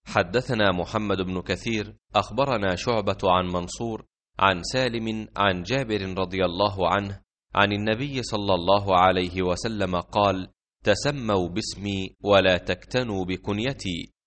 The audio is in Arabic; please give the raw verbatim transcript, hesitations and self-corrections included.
حدثنا محمد بن كثير أخبرنا شعبة عن منصور عن سالم عن جابر رضي الله عنه عن النبي صلى الله عليه وسلم قال: تسموا باسمي ولا تكتنوا بكنيتي.